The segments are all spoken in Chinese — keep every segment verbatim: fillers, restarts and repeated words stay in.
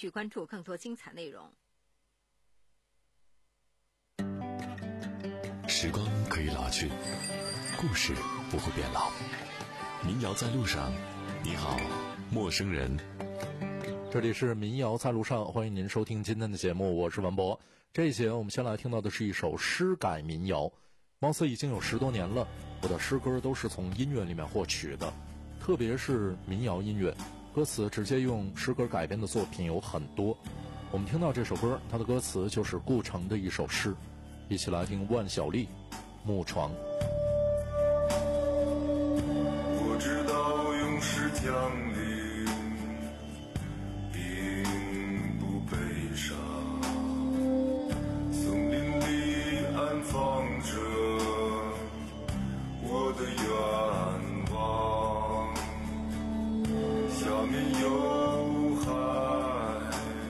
续关注更多精彩内容。 时光可以老去，故事不会变老。民谣在路上，你好，陌生人。 这里是民谣在路上，欢迎您收听今天的节目，我是文博。这一节我们先来听到的是一首诗改民谣，貌似已经有十多年了，我的诗歌都是从音乐里面获取的，特别是民谣音乐，歌词直接用诗歌改编的作品有很多。我们听到这首歌，它的歌词就是顾城的一首诗，一起来听万晓利《木床》。 我知道用诗降临并不悲伤，森林里安放着我的愿望，下面有海，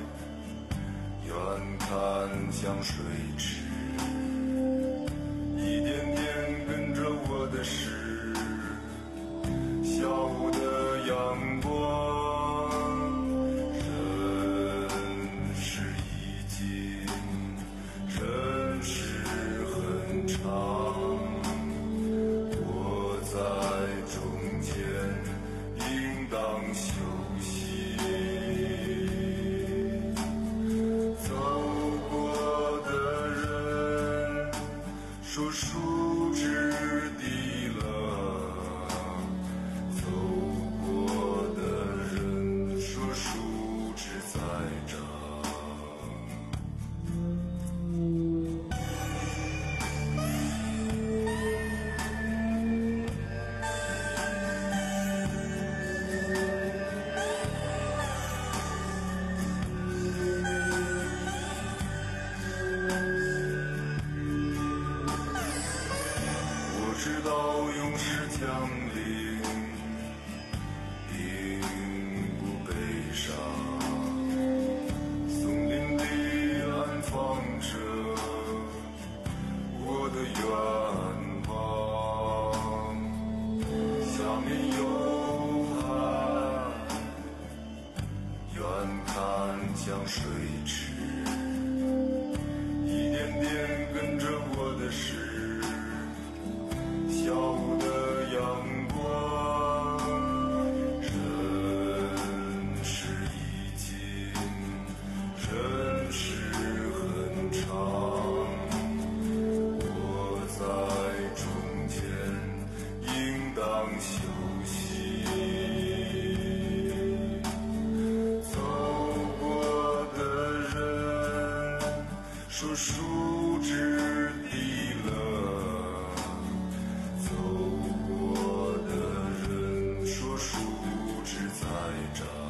远看像水池，一点点跟着我的诗，下午的阳光，人世已经，人世很长，我在中间应当休息，走过的人说树枝低了，走过的人说树枝在长。我知道用诗降临并不悲伤，森林里安放着我的愿望，下面有海，远看像水池，一点点跟着我的诗，下午的阳光，人世已经，人世很长，我在中间应当休息，走过的人说树枝低了，走过的人说树枝在长。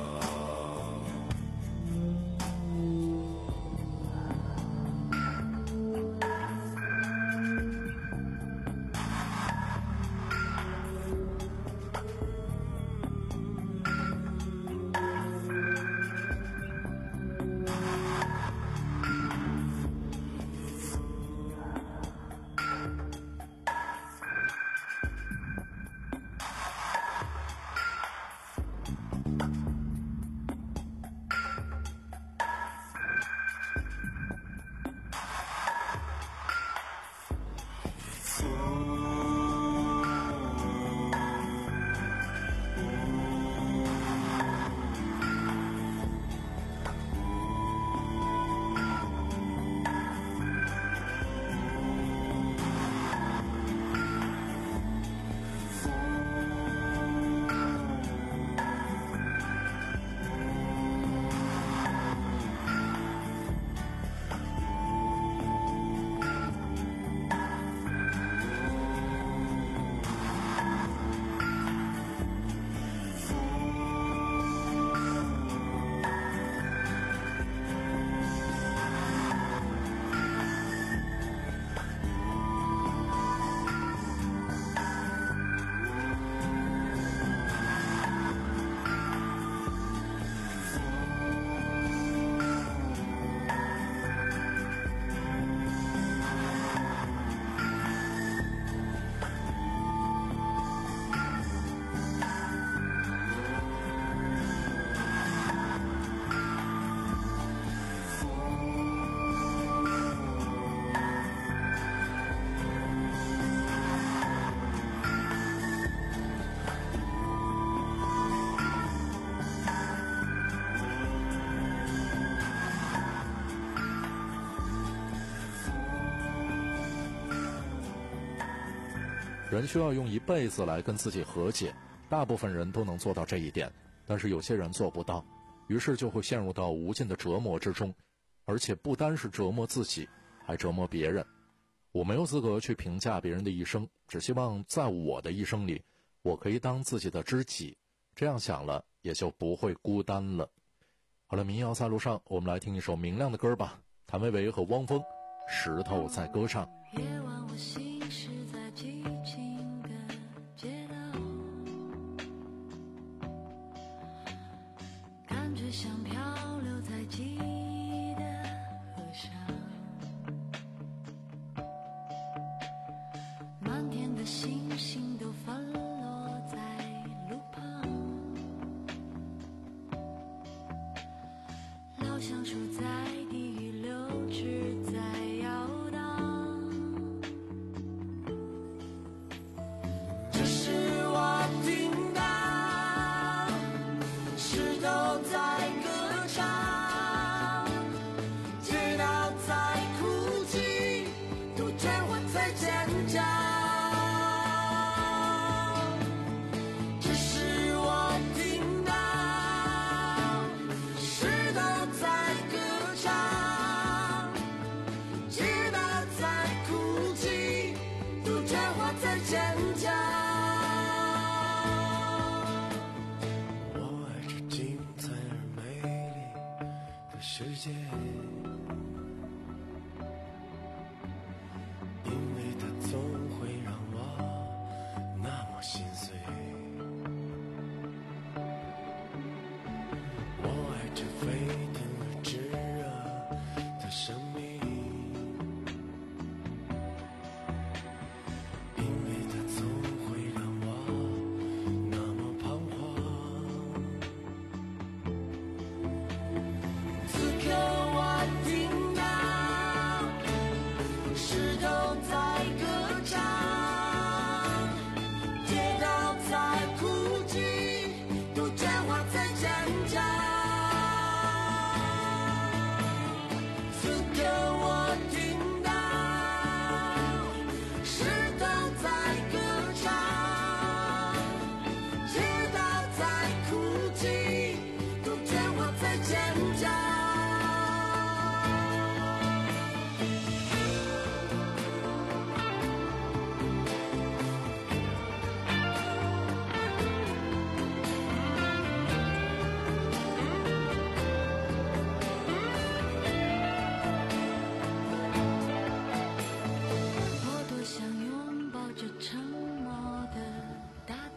人需要用一辈子来跟自己和解，大部分人都能做到这一点，但是有些人做不到，于是就会陷入到无尽的折磨之中，而且不单是折磨自己，还折磨别人。我没有资格去评价别人的一生，只希望在我的一生里，我可以当自己的知己，这样想了也就不会孤单了。好了，民谣在路上，我们来听一首明亮的歌吧，谭维维和汪峰，石头在歌唱。 夜晚我行驶在寂静的街道，感觉像漂流在记忆的河上，满天的星星都fal落在路旁，老橡树在地里溜直在摇荡，这是我听到石头在歌唱，街道在哭泣，杜鹃花在尖叫，这是我听到石头在歌唱，街道在哭泣，杜鹃花在尖叫。我爱这精彩而美丽的世界，因为它总会让我那么心碎。我爱这沸腾而炙热的生命，因为它总会让我那么彷徨。此刻我听到石头在歌唱，街道在哭泣，杜鹃花在尖叫。此刻我听到石头在歌唱，街道在哭泣，杜鹃花在尖叫。我多想拥抱这沉默的大地，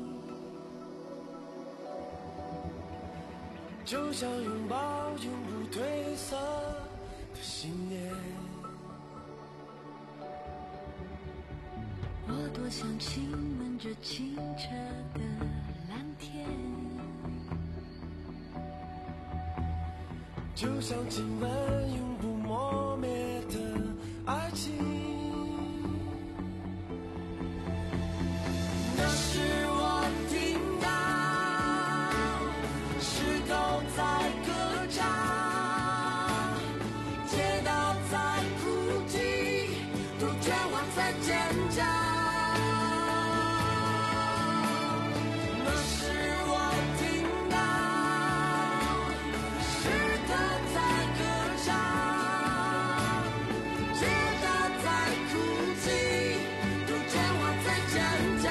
就像拥抱永不褪色的信念。我多想亲吻这清澈的蓝天，就像亲吻永不磨灭的爱情。那是我听到石头在歌唱，街道在哭泣，杜鹃花在尖叫。那是我听到石头在歌唱，街道在哭泣，杜鹃花在尖叫。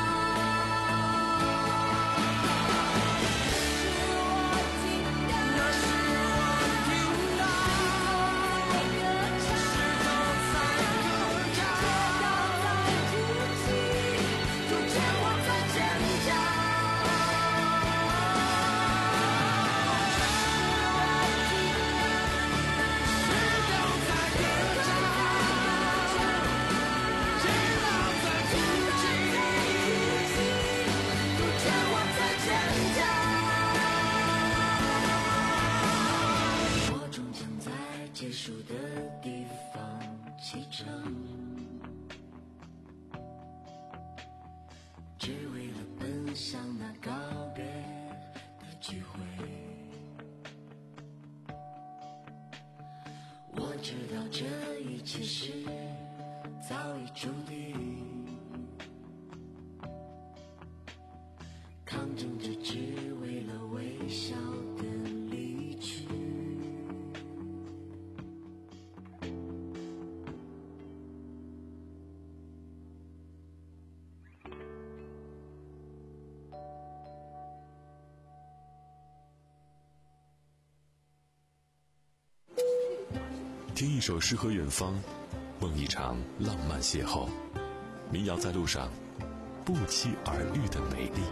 那是我听到石头在歌唱，街道在哭泣，杜鹃花在尖叫。我终将在结束的地方启程，只为了奔向那告别的机会。我知道这一切是早已注定， 听一首诗和远方，梦一场浪漫邂逅。民谣在路上，不期而遇的美丽。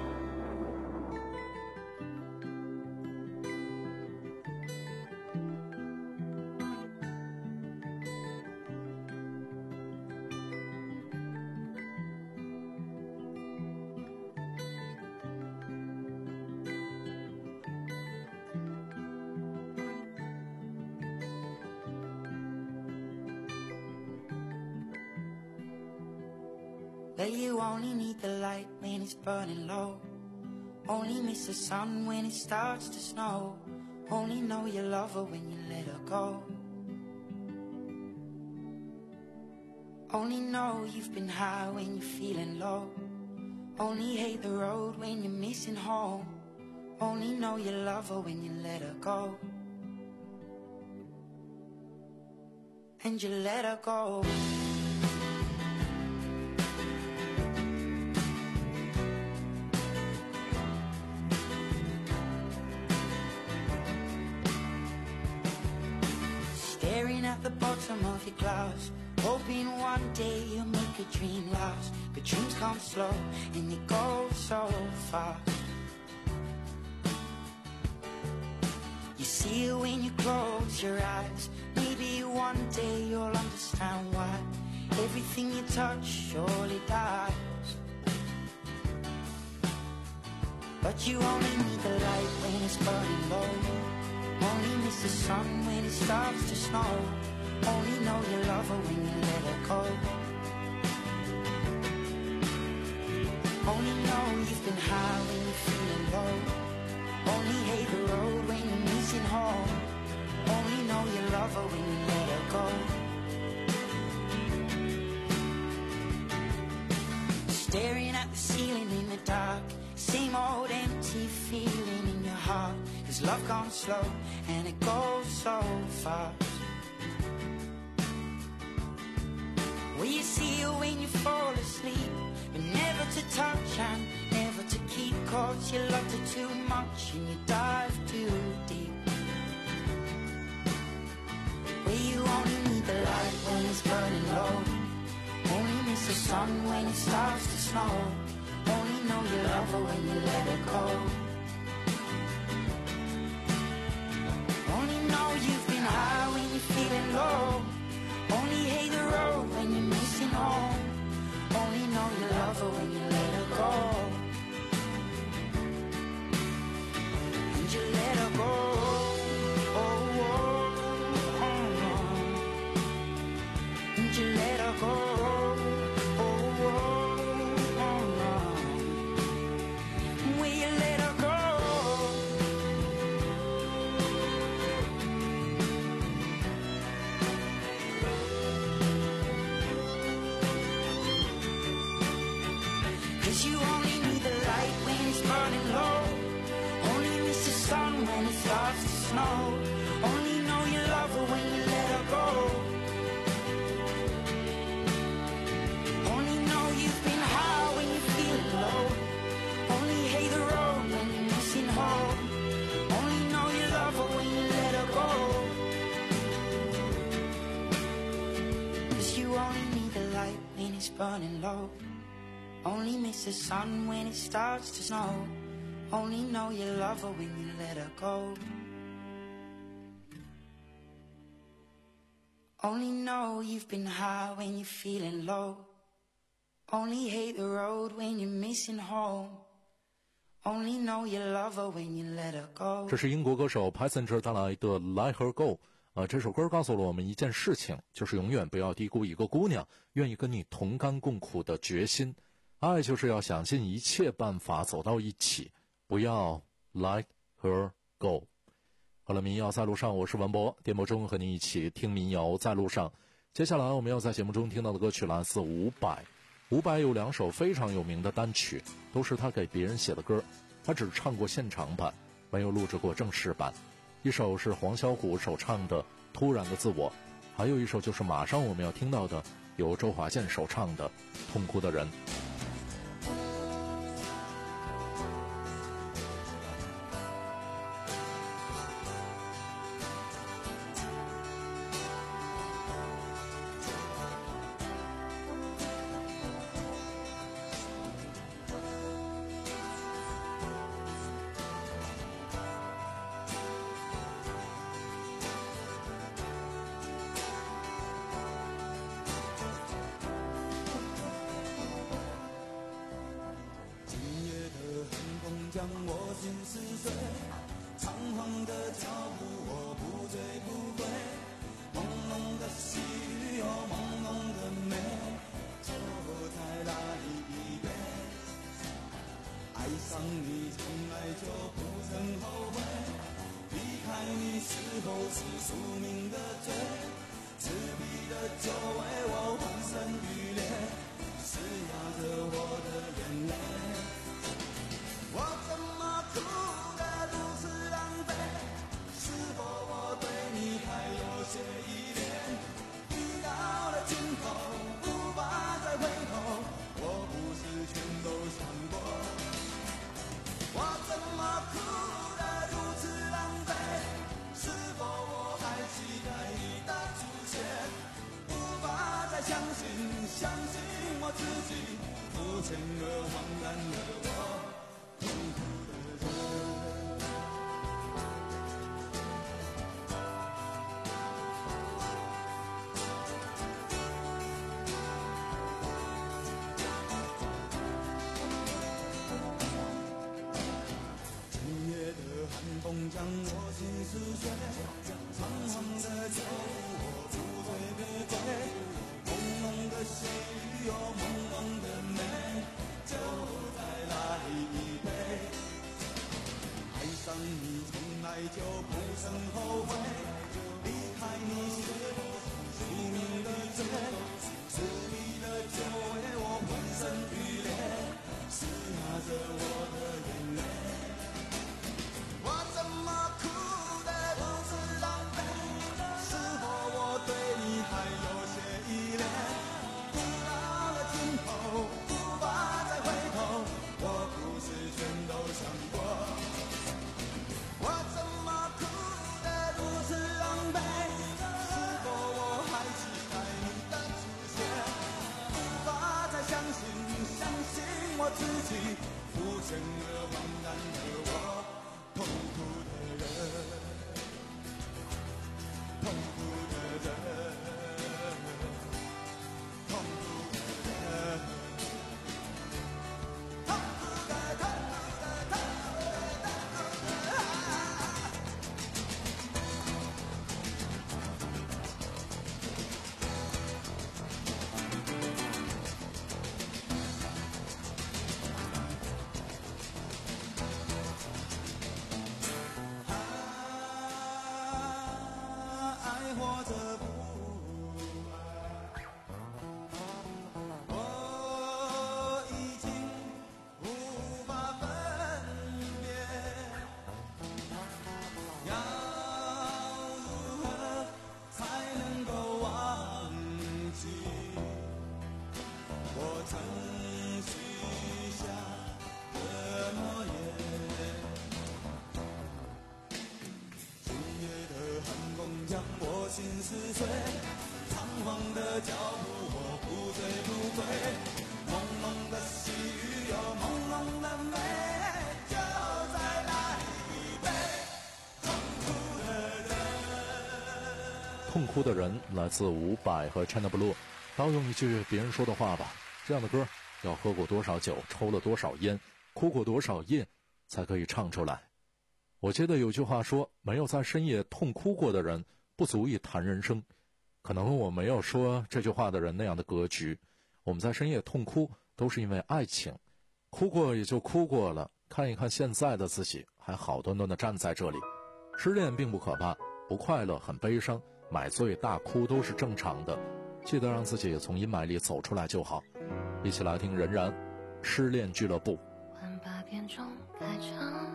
Well, you only need the light when it's burning low. Only miss the sun when it starts to snow. Only know you love her when you let her go. Only know you've been high when you're feeling low. Only hate the road when you're missing home. Only know you love her when you let her go. And you let her go. Staring at the bottom of your glass, hoping one day you'll make a dream last. But dreams come slow and they go so fast. You see it when you close your eyes. Maybe one day you'll understand why everything you touch surely dies. But you only need the light when it's burning low. Only miss the sun when it starts to snow. Only know you love her when you let her go. Only know you've been high when you're feeling low. Only hate the road when you're missing home. Only know you love her when you let her go. Staring at the ceiling in the dark, same old empty feeling in your heart. Cause love comes slow and it goes so fast. Well, you see it when you fall asleep, but never to touch and never to keep. Cause you loved her too much and you dive too deep. Well, you only need the light when it's burning low. Only miss the sun when it starts to snow. Only know you love her when you let her go. Only know you've been high when you're feeling low. Only hate the road when you're missing home. Only know you love her when you let her go. And you let her go. Oh, oh, oh, oh. And you let her go. Oh, oh, oh, oh. Will you let her go? Cause you only need the light when it's burning low. Only miss the sun when it starts to snow. Only know you love her when you let her go. Only know you've been high when you're feeling low. Only hate the road when you're missing home. Only know you love her when you let her go. Cause you only need the light when it's burning low. Only miss the sun when it starts to snow. Only know you love her when you let her go. Only know you've been high when you're feeling low. Only hate the road when you're missing home. Only know you love her when you let her go. 这是英国歌手 Passenger 带来的 Let Her Go。呃，这首歌告诉了我们一件事情，就是永远不要低估一个姑娘愿意跟你同甘共苦的决心。爱就是要想尽一切办法走到一起，不要 Let Her Go。好了，民谣在路上，我是文博，电波中和您一起听民谣在路上。接下来我们要在节目中听到的歌曲来自伍佰。伍佰有两首非常有名的单曲，都是他给别人写的歌，他只唱过现场版，没有录制过正式版。一首是黄小琥首唱的《突然的自我》，还有一首就是马上我们要听到的由周华健首唱的《痛哭的人》。 将我心撕碎，仓皇的脚步我不醉不归，朦胧的细雨有朦胧的美，就再来一杯。爱上你从来就不曾后悔，离开你是否是宿命的罪，刺鼻的酒为我浑身欲裂，是压着我的眼泪。我怎么哭得如此狼狈？是否我对你还有些依恋？雨到了尽头，无法再回头，我不是全都想过。我怎么哭得如此狼狈？是否我还期待你的出现？无法再相信，相信我自己，肤浅而荒诞的我，痛苦的人。今夜的寒风将我心撕碎，仓皇的脚步我不醉不归，朦胧的细雨有朦胧的美，就再来一杯。爱上你从来就不曾后悔，离开你是否是宿命的罪，刺鼻的酒为我浑身欲裂，是压着我的眼泪。我怎么哭得如此狼狈？是否我对你还有些依恋？路到了尽头，无法再回头，我不是全都想过。我怎么哭得如此狼狈？是否我还期待你的出现？无法再相信，相信我自己，肤浅而荒诞的我，痛苦的人，痛苦的人，痛苦的人，痛苦的，痛苦的，痛苦的，痛苦的。爱或者不爱，我已经无法分别，要如何才能够忘记我曾许下的诺言？今夜的寒风将我心撕碎，仓皇的脚步我不醉不归，朦胧的细雨有朦胧的美，就再来一杯，痛苦的人。 痛哭的人来自伍佰和 China Blue。盗用一句别人说的话吧，这样的歌要喝过多少酒，抽了多少烟，哭过多少夜，才可以唱出来。我记得有句话说，没有在深夜痛哭过的人不足以谈人生。可能我没有说这句话的人那样的格局，我们在深夜痛哭都是因为爱情，哭过也就哭过了，看一看现在的自己还好端端的站在这里。失恋并不可怕，不快乐很悲伤，买醉大哭都是正常的，记得让自己从阴霾里走出来就好。一起来听任然失恋俱乐部。 晚八点钟开场，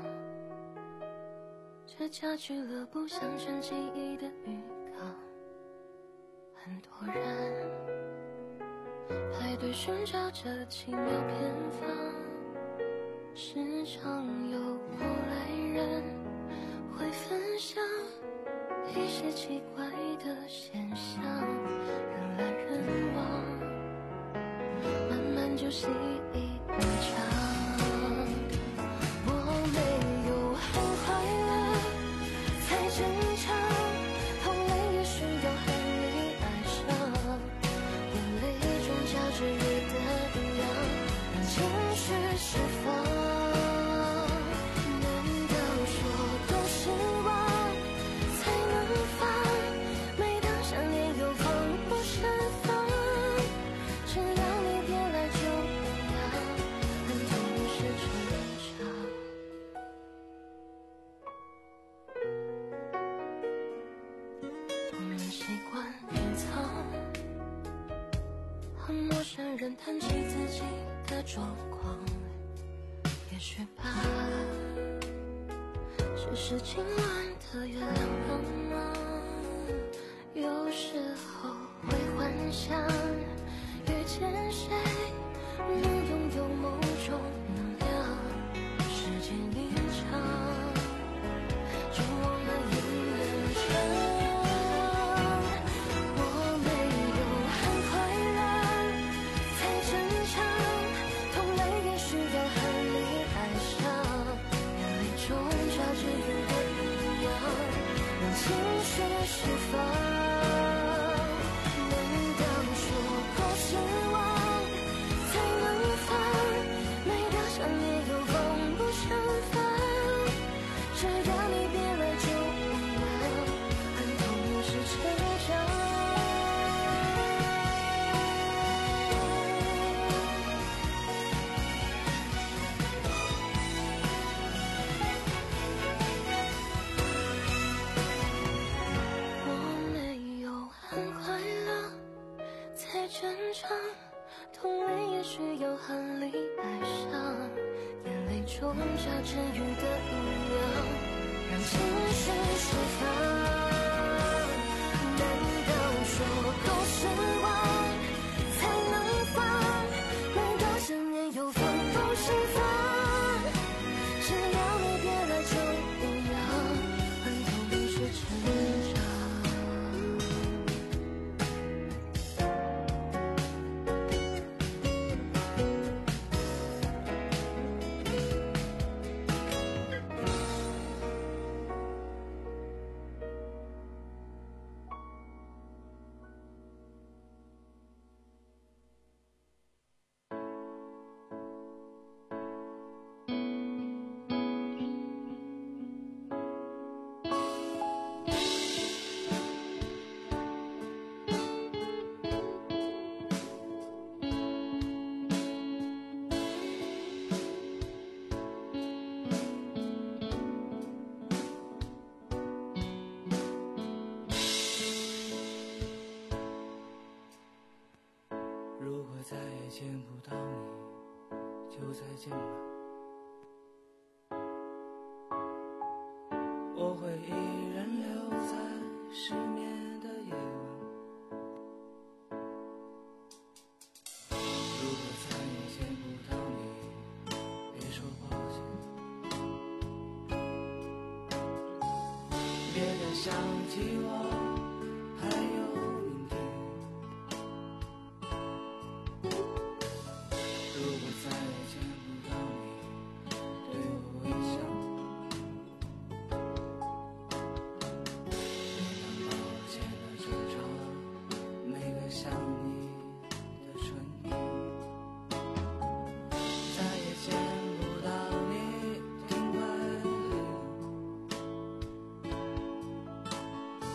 这家俱乐部像成记忆的预告，很多人排队寻找这奇妙偏方，时常有过来人会分享一些奇怪的现象，人来人往，慢慢就习以为常。我没有很快乐才正常，痛累也需要和你爱上，眼泪中夹着雨的一样，让情绪释放。 人谈起自己的状况，也许吧，只是今晚的月亮帮忙。有时候会幻想，遇见谁能拥有某种能量，时间一长，就忘了一人生。我没有很快乐，才正常，痛累也需要和你爱上，眼泪中夹着雨的营养，让情绪释放。痛累也需要和你爱上，眼泪中夹着雨的营养，让情绪释放。难道说够失望才能放？每个想念有风不释放，只要你别来就一样，很痛是成长。 如果再也见不到你，就再见吧。我会一人留在失眠的夜晚。如果再也见不到你，别说抱歉，别再想起我，还有明天。如果再也见不到你，对我微笑，别当抱歉的争吵，每个想你的春天。再也见不到你，尽快泪流。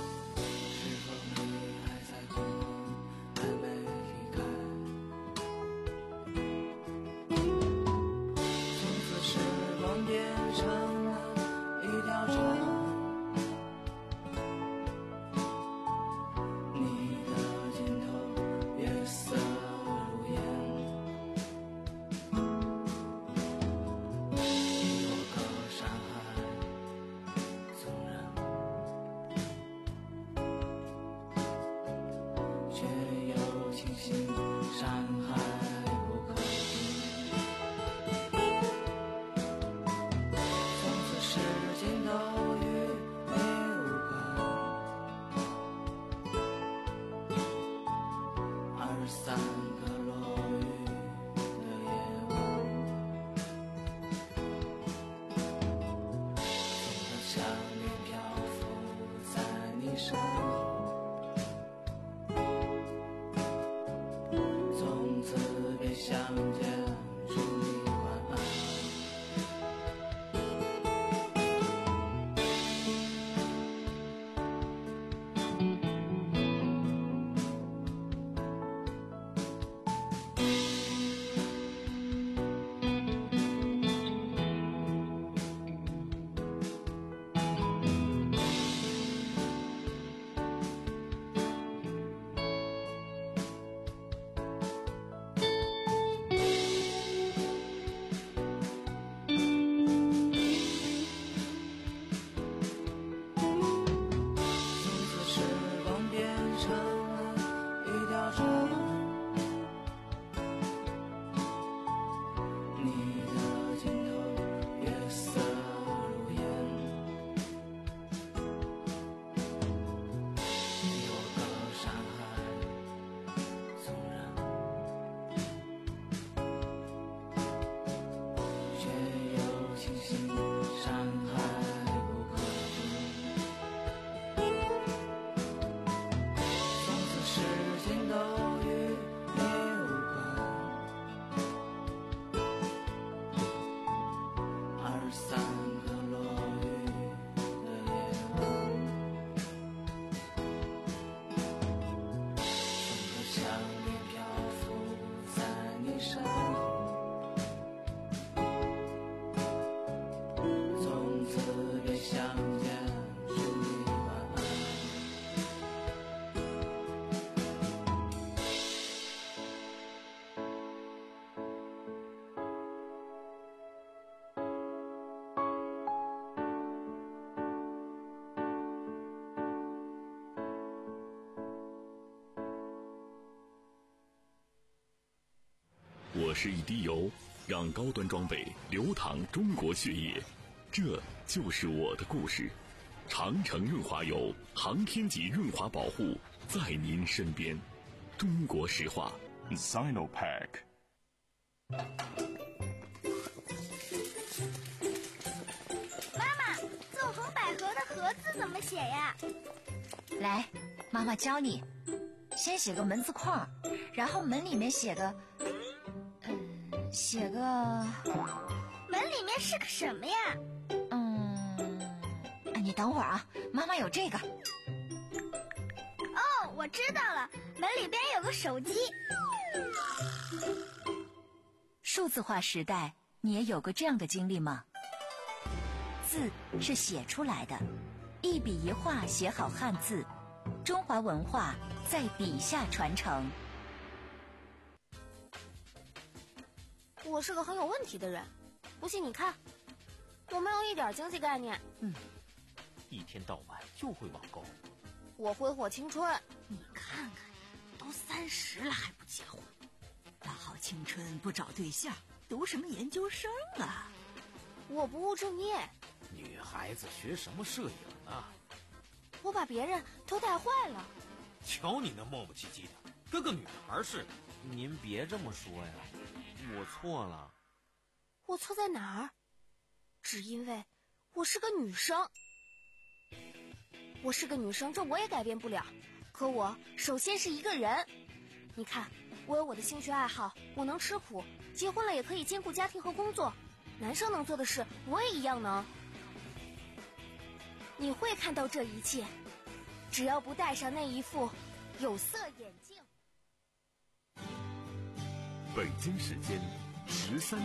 我是一滴油，让高端装备流淌中国血液，这就是我的故事。长城润滑油，航天级润滑保护，在您身边。中国石化 Sinopack。 妈妈，纵横捭阖的阖字怎么写呀？ 来，妈妈教你。先写个门字框，然后门里面写个，嗯，写个…… 门里面是个什么呀？ 嗯，你等会儿啊，妈妈有这个。 哦，我知道了，门里边有个手机。 数字化时代，你也有过这样的经历吗？字是写出来的，一笔一画写好汉字，中华文化在笔下传承。 我是个很有问题的人，不信你看，我没有一点经济概念。 嗯，一天到晚就会网购。 我挥霍青春。 你看看，都三十了还不结婚，大好青春不找对象，读什么研究生啊？ 我不务正业。 女孩子学什么摄影啊？ 我把别人都带坏了。 瞧你那磨磨唧唧的，跟个女孩似的。您别这么说呀，我错了。 我错在哪儿？只因为我是个女生。我是个女生，这我也改变不了。可我首先是一个人。你看，我有我的兴趣爱好，我能吃苦，结婚了也可以兼顾家庭和工作。男生能做的事，我也一样能。你会看到这一切，只要不戴上那一副有色眼镜。 北京时间十三